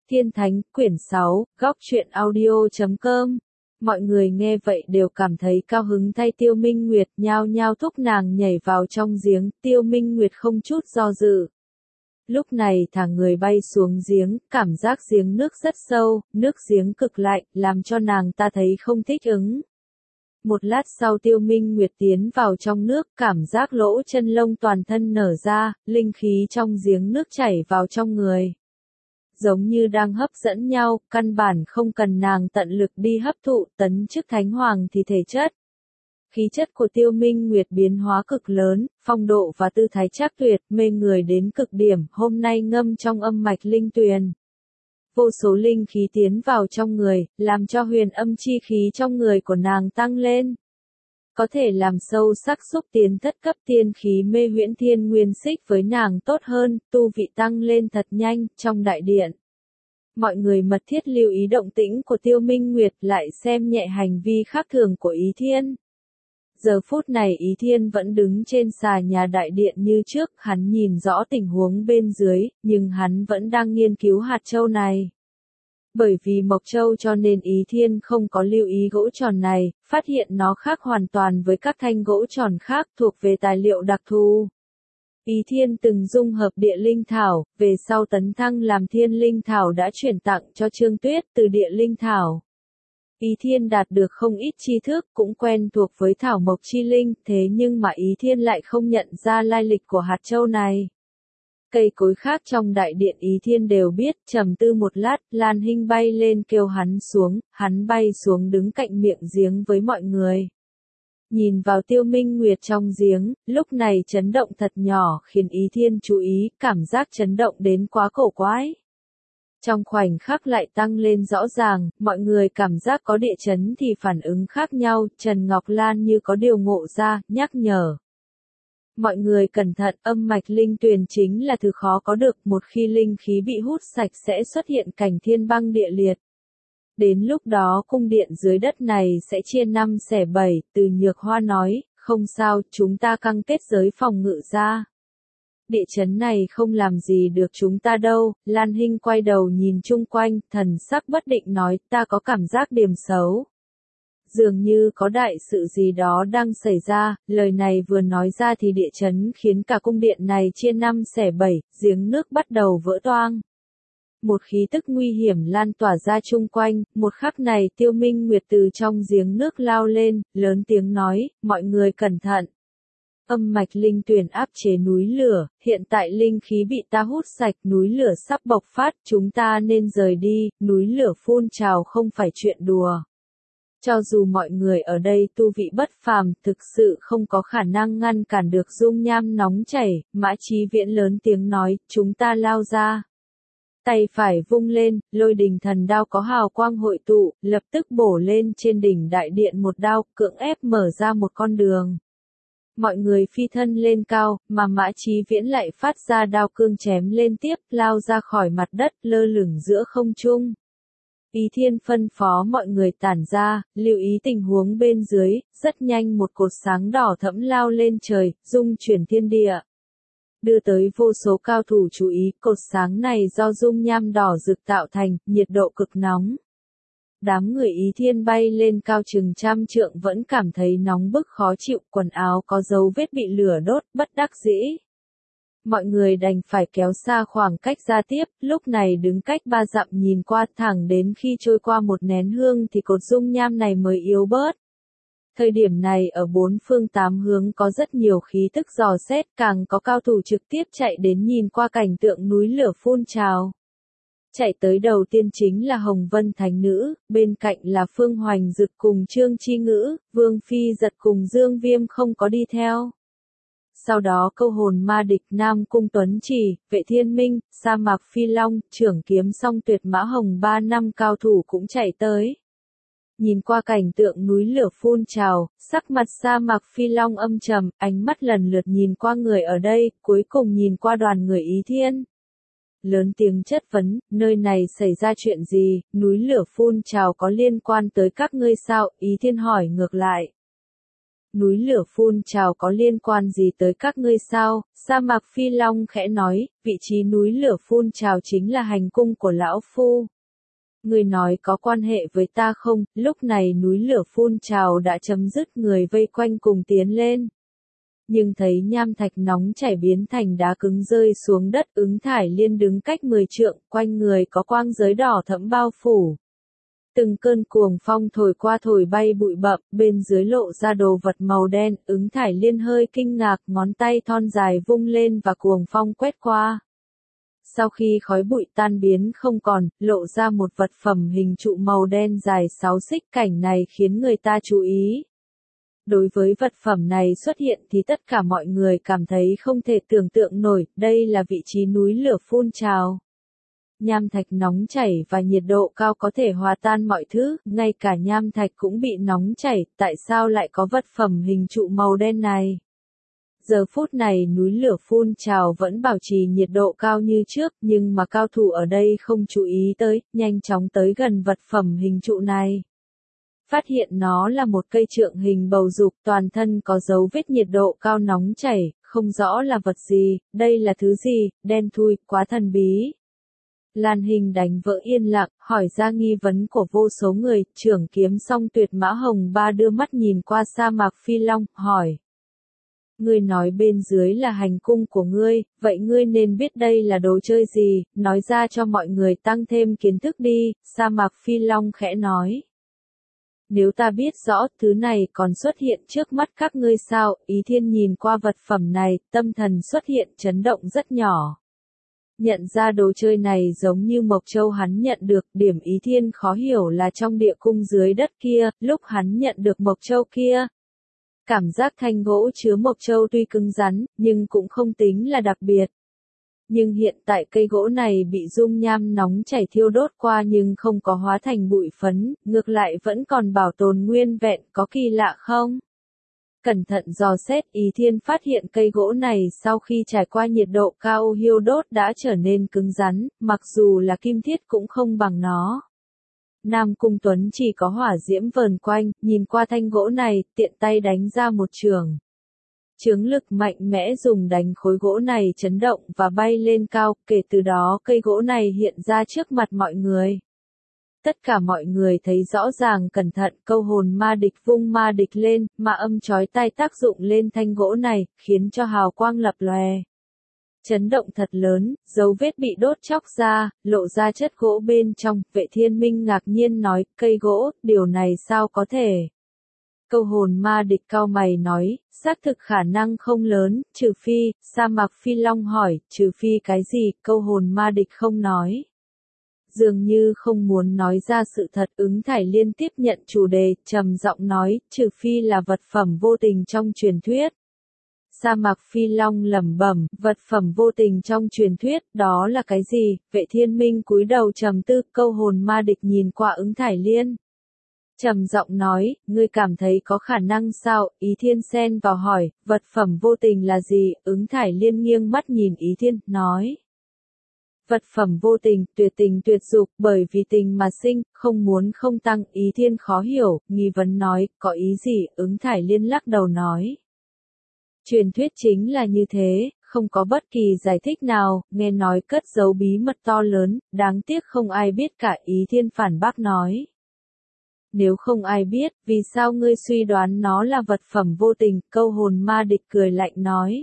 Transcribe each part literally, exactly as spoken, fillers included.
Thiên Thánh, quyển sáu, góc truyện audio chấm com. Mọi người nghe vậy đều cảm thấy cao hứng thay Tiêu Minh Nguyệt, nhao nhao thúc nàng nhảy vào trong giếng. Tiêu Minh Nguyệt không chút do dự. Lúc này thả người bay xuống giếng, cảm giác giếng nước rất sâu, nước giếng cực lạnh, làm cho nàng ta thấy không thích ứng. Một lát sau Tiêu Minh Nguyệt tiến vào trong nước, cảm giác lỗ chân lông toàn thân nở ra, linh khí trong giếng nước chảy vào trong người. Giống như đang hấp dẫn nhau, căn bản không cần nàng tận lực đi hấp thụ, tấn chức thánh hoàng thì thể chất. Khí chất của Tiêu Minh Nguyệt biến hóa cực lớn, phong độ và tư thái trác tuyệt, mê người đến cực điểm, hôm nay ngâm trong âm mạch linh tuyền. Vô số linh khí tiến vào trong người, làm cho huyền âm chi khí trong người của nàng tăng lên. Có thể làm sâu sắc xúc tiến thất cấp tiên khí mê huyễn thiên nguyên xích với nàng tốt hơn, tu vị tăng lên thật nhanh, trong đại điện. Mọi người mật thiết lưu ý động tĩnh của Tiêu Minh Nguyệt, lại xem nhẹ hành vi khác thường của Ý Thiên. Giờ phút này Ý Thiên vẫn đứng trên xà nhà đại điện như trước, hắn nhìn rõ tình huống bên dưới, nhưng hắn vẫn đang nghiên cứu hạt châu này. Bởi vì mộc châu cho nên Ý Thiên không có lưu ý gỗ tròn này, phát hiện nó khác hoàn toàn với các thanh gỗ tròn khác thuộc về tài liệu đặc thù. Ý Thiên từng dung hợp địa linh thảo, về sau tấn thăng làm thiên linh thảo đã chuyển tặng cho Trương Tuyết từ địa linh thảo. Ý Thiên đạt được không ít tri thức, cũng quen thuộc với thảo mộc chi linh, thế nhưng mà Ý Thiên lại không nhận ra lai lịch của hạt châu này. Cây cối khác trong đại điện Ý Thiên đều biết, trầm tư một lát, Lan Hinh bay lên kêu hắn xuống, hắn bay xuống đứng cạnh miệng giếng với mọi người. Nhìn vào Tiêu Minh Nguyệt trong giếng, lúc này chấn động thật nhỏ khiến Ý Thiên chú ý, cảm giác chấn động đến quá cổ quái. Trong khoảnh khắc lại tăng lên rõ ràng, mọi người cảm giác có địa chấn thì phản ứng khác nhau, Trần Ngọc Lan như có điều ngộ ra, nhắc nhở. Mọi người cẩn thận, âm mạch linh tuyền chính là thứ khó có được, một khi linh khí bị hút sạch sẽ xuất hiện cảnh thiên băng địa liệt. Đến lúc đó cung điện dưới đất này sẽ chia năm xẻ bảy, Từ Nhược Hoa nói, không sao, chúng ta căng kết giới phòng ngự ra. Địa chấn này không làm gì được chúng ta đâu, Lan Hinh quay đầu nhìn chung quanh, thần sắc bất định nói, ta có cảm giác điểm xấu. Dường như có đại sự gì đó đang xảy ra, lời này vừa nói ra thì địa chấn khiến cả cung điện này chia năm xẻ bảy, giếng nước bắt đầu vỡ toang. Một khí tức nguy hiểm lan tỏa ra chung quanh, một khắc này Tiêu Minh Nguyệt từ trong giếng nước lao lên, lớn tiếng nói, mọi người cẩn thận. Âm mạch linh tuyền áp chế núi lửa, hiện tại linh khí bị ta hút sạch, núi lửa sắp bộc phát, chúng ta nên rời đi, núi lửa phun trào không phải chuyện đùa. Cho dù mọi người ở đây tu vị bất phàm, thực sự không có khả năng ngăn cản được dung nham nóng chảy, Mã Chí Viễn lớn tiếng nói, chúng ta lao ra. Tay phải vung lên, lôi đình thần đao có hào quang hội tụ, lập tức bổ lên trên đỉnh đại điện một đao, cưỡng ép mở ra một con đường. Mọi người phi thân lên cao, mà Mã Chí Viễn lại phát ra đao cương chém lên tiếp, lao ra khỏi mặt đất, lơ lửng giữa không trung. Ý Thiên phân phó mọi người tản ra, lưu ý tình huống bên dưới, rất nhanh một cột sáng đỏ thẫm lao lên trời, dung chuyển thiên địa. Đưa tới vô số cao thủ chú ý, cột sáng này do dung nham đỏ rực tạo thành, nhiệt độ cực nóng. Đám người Ý Thiên bay lên cao chừng trăm trượng vẫn cảm thấy nóng bức khó chịu, quần áo có dấu vết bị lửa đốt, bất đắc dĩ. Mọi người đành phải kéo xa khoảng cách ra tiếp, lúc này đứng cách ba dặm nhìn qua thẳng đến khi trôi qua một nén hương thì cột dung nham này mới yếu bớt. Thời điểm này ở bốn phương tám hướng có rất nhiều khí tức dò xét, càng có cao thủ trực tiếp chạy đến nhìn qua cảnh tượng núi lửa phun trào. Chạy tới đầu tiên chính là Hồng Vân Thánh Nữ, bên cạnh là Phương Hoành Dực cùng Trương Chi Ngữ, Vương Phi Giật cùng Dương Viêm không có đi theo. Sau đó câu hồn ma địch Nam Cung Tuấn Trì, Vệ Thiên Minh, Sa Mạc Phi Long, Trưởng Kiếm Song Tuyệt Mã Hồng ba năm cao thủ cũng chạy tới. Nhìn qua cảnh tượng núi lửa phun trào, sắc mặt Sa Mạc Phi Long âm trầm, ánh mắt lần lượt nhìn qua người ở đây, cuối cùng nhìn qua đoàn người Ý Thiên. Lớn tiếng chất vấn, nơi này xảy ra chuyện gì, núi lửa phun trào có liên quan tới các ngươi sao, Ý Thiên hỏi ngược lại. Núi lửa phun trào có liên quan gì tới các ngươi sao? Sa Mạc Phi Long khẽ nói, vị trí núi lửa phun trào chính là hành cung của lão phu. Người nói có quan hệ với ta không? Lúc này núi lửa phun trào đã chấm dứt, người vây quanh cùng tiến lên. Nhưng thấy nham thạch nóng chảy biến thành đá cứng rơi xuống đất, Ứng Thải Liên đứng cách mười trượng, quanh người có quang giới đỏ thẫm bao phủ. Từng cơn cuồng phong thổi qua thổi bay bụi bặm, bên dưới lộ ra đồ vật màu đen, Ứng Thải Liên hơi kinh ngạc, ngón tay thon dài vung lên và cuồng phong quét qua. Sau khi khói bụi tan biến không còn, lộ ra một vật phẩm hình trụ màu đen dài sáu xích, cảnh này khiến người ta chú ý. Đối với vật phẩm này xuất hiện thì tất cả mọi người cảm thấy không thể tưởng tượng nổi, đây là vị trí núi lửa phun trào. Nham thạch nóng chảy và nhiệt độ cao có thể hòa tan mọi thứ, ngay cả nham thạch cũng bị nóng chảy, tại sao lại có vật phẩm hình trụ màu đen này? Giờ phút này núi lửa phun trào vẫn bảo trì nhiệt độ cao như trước, nhưng mà cao thủ ở đây không chú ý tới, nhanh chóng tới gần vật phẩm hình trụ này. Phát hiện nó là một cây trượng hình bầu dục, toàn thân có dấu vết nhiệt độ cao nóng chảy, không rõ là vật gì, đây là thứ gì, đen thui, quá thần bí. Lan Hình đánh vỡ yên lặng, hỏi ra nghi vấn của vô số người, trưởng kiếm song tuyệt Mã Hồng Ba đưa mắt nhìn qua Sa Mạc Phi Long, hỏi. Ngươi nói bên dưới là hành cung của ngươi, vậy ngươi nên biết đây là đồ chơi gì, nói ra cho mọi người tăng thêm kiến thức đi, Sa Mạc Phi Long khẽ nói. Nếu ta biết rõ thứ này còn xuất hiện trước mắt các ngươi sao, Ý Thiên nhìn qua vật phẩm này, tâm thần xuất hiện chấn động rất nhỏ. Nhận ra đồ chơi này giống như Mộc Châu hắn nhận được, điểm Ý Thiên khó hiểu là trong địa cung dưới đất kia, lúc hắn nhận được Mộc Châu kia. Cảm giác thanh gỗ chứa Mộc Châu tuy cứng rắn, nhưng cũng không tính là đặc biệt. Nhưng hiện tại cây gỗ này bị dung nham nóng chảy thiêu đốt qua nhưng không có hóa thành bụi phấn, ngược lại vẫn còn bảo tồn nguyên vẹn, có kỳ lạ không? Cẩn thận dò xét, Ý Thiên phát hiện cây gỗ này sau khi trải qua nhiệt độ cao thiêu đốt đã trở nên cứng rắn, mặc dù là kim thiết cũng không bằng nó. Nam Cung Tuấn chỉ có hỏa diễm vờn quanh, nhìn qua thanh gỗ này, tiện tay đánh ra một trường. Chướng lực mạnh mẽ dùng đánh khối gỗ này chấn động và bay lên cao, kể từ đó cây gỗ này hiện ra trước mặt mọi người. Tất cả mọi người thấy rõ ràng, cẩn thận, câu hồn ma địch vung ma địch lên, ma âm chói tai tác dụng lên thanh gỗ này, khiến cho hào quang lập lòe. Chấn động thật lớn, dấu vết bị đốt chóc ra, lộ ra chất gỗ bên trong, Vệ Thiên Minh ngạc nhiên nói, cây gỗ, điều này sao có thể? Câu hồn ma địch cao mày nói, xác thực khả năng không lớn, trừ phi, Sa Mạc Phi Long hỏi, trừ phi cái gì, câu hồn ma địch không nói. Dường như không muốn nói ra sự thật, Ứng Thải Liên tiếp nhận chủ đề, trầm giọng nói, trừ phi là vật phẩm vô tình trong truyền thuyết. Sa Mạc Phi Long lẩm bẩm, vật phẩm vô tình trong truyền thuyết, đó là cái gì? Vệ Thiên Minh cúi đầu trầm tư, câu hồn ma địch nhìn qua Ứng Thải Liên. Trầm giọng nói, ngươi cảm thấy có khả năng sao? Ý Thiên xen vào hỏi, vật phẩm vô tình là gì? Ứng Thải Liên nghiêng mắt nhìn Ý Thiên, nói. Vật phẩm vô tình, tuyệt tình tuyệt dục, bởi vì tình mà sinh, không muốn không tăng. Ý Thiên khó hiểu, nghi vấn nói, có ý gì? Ứng Thải Liên lắc đầu nói. Truyền thuyết chính là như thế, không có bất kỳ giải thích nào, nghe nói cất giấu bí mật to lớn, đáng tiếc không ai biết cả. Ý Thiên phản bác nói. Nếu không ai biết, vì sao ngươi suy đoán nó là vật phẩm vô tình, câu hồn ma địch cười lạnh nói.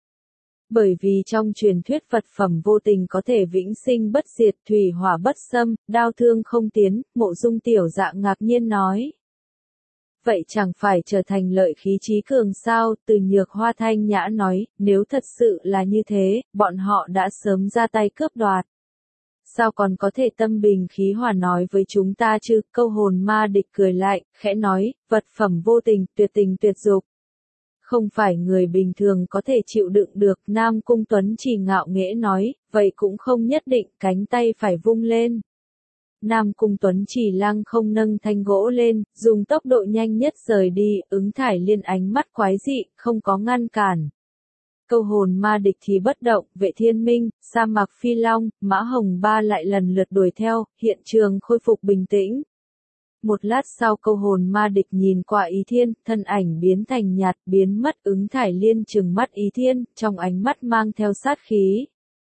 Bởi vì trong truyền thuyết vật phẩm vô tình có thể vĩnh sinh bất diệt, thủy hỏa bất xâm, đao thương không tiến, Mộ Dung tiểu dạ ngạc nhiên nói. Vậy chẳng phải trở thành lợi khí trí cường sao? Từ Nhược Hoa thanh nhã nói, nếu thật sự là như thế, bọn họ đã sớm ra tay cướp đoạt. Sao còn có thể tâm bình khí hòa nói với chúng ta chứ? Câu hồn ma địch cười lại, khẽ nói, vật phẩm vô tình, tuyệt tình tuyệt dục. Không phải người bình thường có thể chịu đựng được. Nam Cung Tuấn chỉ ngạo nghễ nói, vậy cũng không nhất định, cánh tay phải vung lên. Nam Cung Tuấn chỉ lăng không nâng thanh gỗ lên, dùng tốc độ nhanh nhất rời đi, Ứng Thải Liên ánh mắt quái dị, không có ngăn cản. Câu hồn ma địch thì bất động, Vệ Thiên Minh, Sa Mạc Phi Long, Mã Hồng Ba lại lần lượt đuổi theo, hiện trường khôi phục bình tĩnh. Một lát sau câu hồn ma địch nhìn qua Ý Thiên, thân ảnh biến thành nhạt, biến mất. Ứng Thải Liên trừng mắt Ý Thiên, trong ánh mắt mang theo sát khí.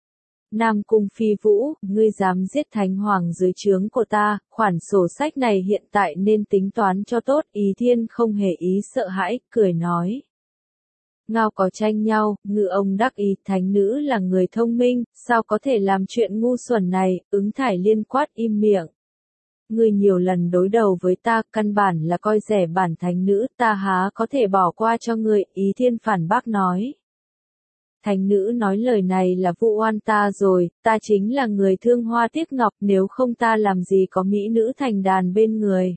Nam Cung Phi Vũ, ngươi dám giết Thánh Hoàng dưới trướng của ta, khoản sổ sách này hiện tại nên tính toán cho tốt. Ý Thiên không hề ý sợ hãi, cười nói. Ngao có tranh nhau, ngự ông đắc ý, thánh nữ là người thông minh, sao có thể làm chuyện ngu xuẩn này. Ứng Thải Liên quát im miệng. Ngươi nhiều lần đối đầu với ta, căn bản là coi rẻ bản thánh nữ, ta há có thể bỏ qua cho ngươi. Ý Thiên phản bác nói. Thánh nữ nói lời này là vu oan ta rồi, ta chính là người thương hoa tiếc ngọc, nếu không ta làm gì có mỹ nữ thành đàn bên người.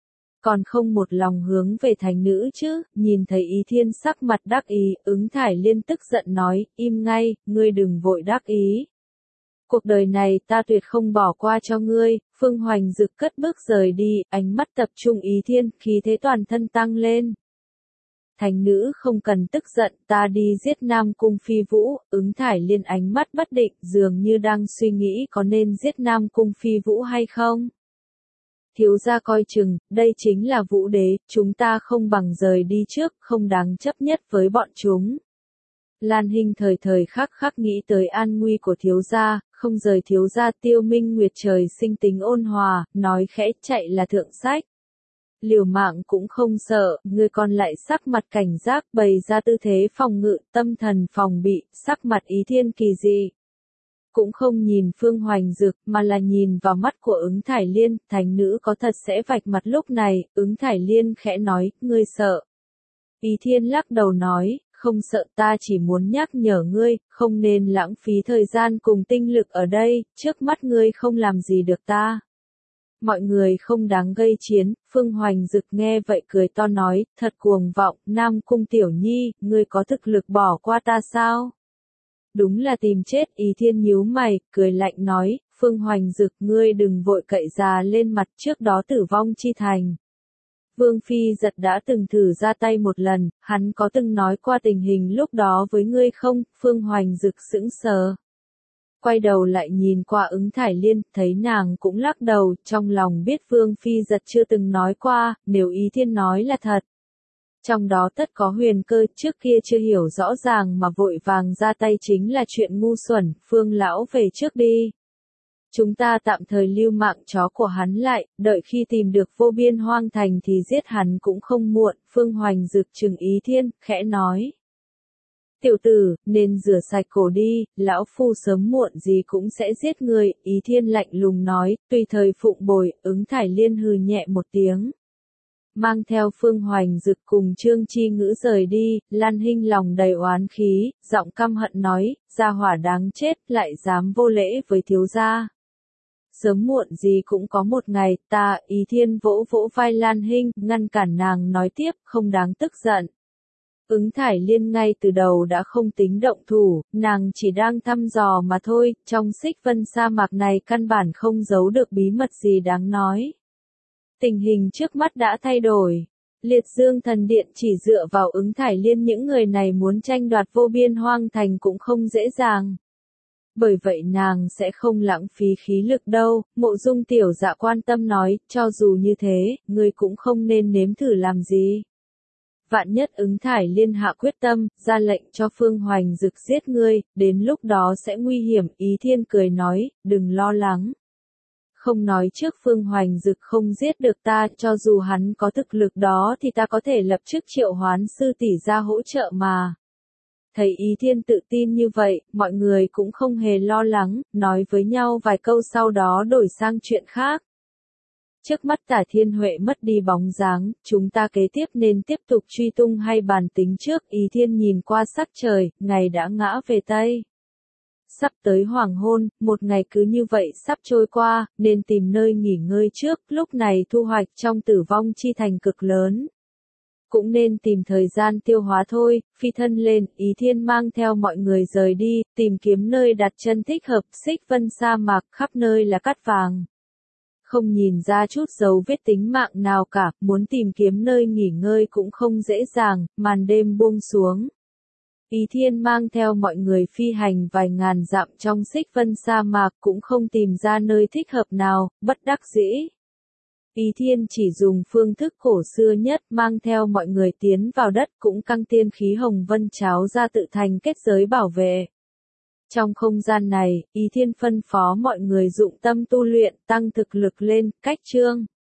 Còn không một lòng hướng về thánh nữ chứ. Nhìn thấy Ý Thiên sắc mặt đắc ý, Ứng Thải Liên tức giận nói, im ngay, ngươi đừng vội đắc ý. Cuộc đời này ta tuyệt không bỏ qua cho ngươi. Phương Hoành Dực cất bước rời đi, ánh mắt tập trung Ý Thiên, khí thế toàn thân tăng lên. Thánh nữ không cần tức giận, ta đi giết Nam Cung Phi Vũ. Ứng Thải Liên ánh mắt bất định, dường như đang suy nghĩ có nên giết Nam Cung Phi Vũ hay không. Thiếu gia coi chừng, đây chính là Vũ Đế, chúng ta không bằng rời đi trước, không đáng chấp nhất với bọn chúng. Lan Hinh thời thời khắc khắc nghĩ tới an nguy của thiếu gia, không rời thiếu gia. Tiêu Minh Nguyệt trời sinh tính ôn hòa, nói khẽ, chạy là thượng sách. Liều mạng cũng không sợ, người còn lại sắc mặt cảnh giác, bày ra tư thế phòng ngự, tâm thần phòng bị. Sắc mặt Ý Thiên kỳ dị. Cũng không nhìn Phương Hoành Dực, mà là nhìn vào mắt của Ứng Thải Liên. Thánh nữ có thật sẽ vạch mặt lúc này. Ứng Thải Liên khẽ nói, ngươi sợ. Ý Thiên lắc đầu nói, không sợ, ta chỉ muốn nhắc nhở ngươi, không nên lãng phí thời gian cùng tinh lực ở đây, trước mắt ngươi không làm gì được ta. Mọi người không đáng gây chiến. Phương Hoành Dực nghe vậy cười to nói, thật cuồng vọng, Nam Cung tiểu nhi, ngươi có thực lực bỏ qua ta sao? Đúng là tìm chết. Ý Thiên nhíu mày, cười lạnh nói, Phương Hoành Dực, ngươi đừng vội cậy già lên mặt, trước đó tử vong chi thành. Vương Phi Giật đã từng thử ra tay một lần, hắn có từng nói qua tình hình lúc đó với ngươi không? Phương Hoành Dực sững sờ. Quay đầu lại nhìn qua Ứng Thải Liên, thấy nàng cũng lắc đầu, trong lòng biết Vương Phi Giật chưa từng nói qua, nếu Ý Thiên nói là thật. Trong đó tất có huyền cơ, trước kia chưa hiểu rõ ràng mà vội vàng ra tay chính là chuyện ngu xuẩn. Phương lão về trước đi. Chúng ta tạm thời lưu mạng chó của hắn lại, đợi khi tìm được vô biên hoang thành thì giết hắn cũng không muộn. Phương Hoành Dực trừng Ý Thiên, khẽ nói. Tiểu tử, nên rửa sạch cổ đi, lão phu sớm muộn gì cũng sẽ giết người. Ý Thiên lạnh lùng nói, tùy thời phụng bồi. Ứng Thải Liên hừ nhẹ một tiếng. Mang theo Phương Hoành Dực cùng Trương Chi Ngữ rời đi. Lan Hinh lòng đầy oán khí, giọng căm hận nói, gia hỏa đáng chết, lại dám vô lễ với thiếu gia. Sớm muộn gì cũng có một ngày, ta. Ý Thiên vỗ vỗ vai Lan Hinh, ngăn cản nàng nói tiếp, không đáng tức giận. Ứng Thải Liên ngay từ đầu đã không tính động thủ, nàng chỉ đang thăm dò mà thôi. Trong Xích Vân sa mạc này căn bản không giấu được bí mật gì đáng nói. Tình hình trước mắt đã thay đổi. Liệt Dương Thần Điện chỉ dựa vào Ứng Thải Liên, những người này muốn tranh đoạt vô biên hoang thành cũng không dễ dàng. Bởi vậy nàng sẽ không lãng phí khí lực đâu. Mộ Dung tiểu dạ quan tâm nói, cho dù như thế, ngươi cũng không nên nếm thử làm gì. Vạn nhất Ứng Thải Liên hạ quyết tâm, ra lệnh cho Phương Hoành Dực giết ngươi, đến lúc đó sẽ nguy hiểm. Ý Thiên cười nói, đừng lo lắng. Không nói trước Phương Hoành Dực không giết được ta, cho dù hắn có thực lực đó thì ta có thể lập tức triệu hoán sư tỷ ra hỗ trợ mà. Thấy Ý Thiên tự tin như vậy, mọi người cũng không hề lo lắng, nói với nhau vài câu sau đó đổi sang chuyện khác. Trước mắt Tả Thiên Huệ mất đi bóng dáng, chúng ta kế tiếp nên tiếp tục truy tung hay bàn tính trước? Ý Thiên nhìn qua sắc trời, ngày đã ngã về Tây. Sắp tới hoàng hôn, một ngày cứ như vậy sắp trôi qua, nên tìm nơi nghỉ ngơi trước, lúc này thu hoạch trong tử vong chi thành cực lớn. Cũng nên tìm thời gian tiêu hóa thôi. Phi thân lên, Ý Thiên mang theo mọi người rời đi, tìm kiếm nơi đặt chân thích hợp. Xích Vân sa mạc, khắp nơi là cát vàng. Không nhìn ra chút dấu vết tính mạng nào cả, muốn tìm kiếm nơi nghỉ ngơi cũng không dễ dàng. Màn đêm buông xuống. Ý Thiên mang theo mọi người phi hành vài ngàn dặm trong Xích Vân sa mạc cũng không tìm ra nơi thích hợp nào, bất đắc dĩ. Ý Thiên chỉ dùng phương thức cổ xưa nhất mang theo mọi người tiến vào đất cũng căng tiên khí hồng vân cháo ra tự thành kết giới bảo vệ. Trong không gian này, Ý Thiên phân phó mọi người dụng tâm tu luyện tăng thực lực lên, cách chương.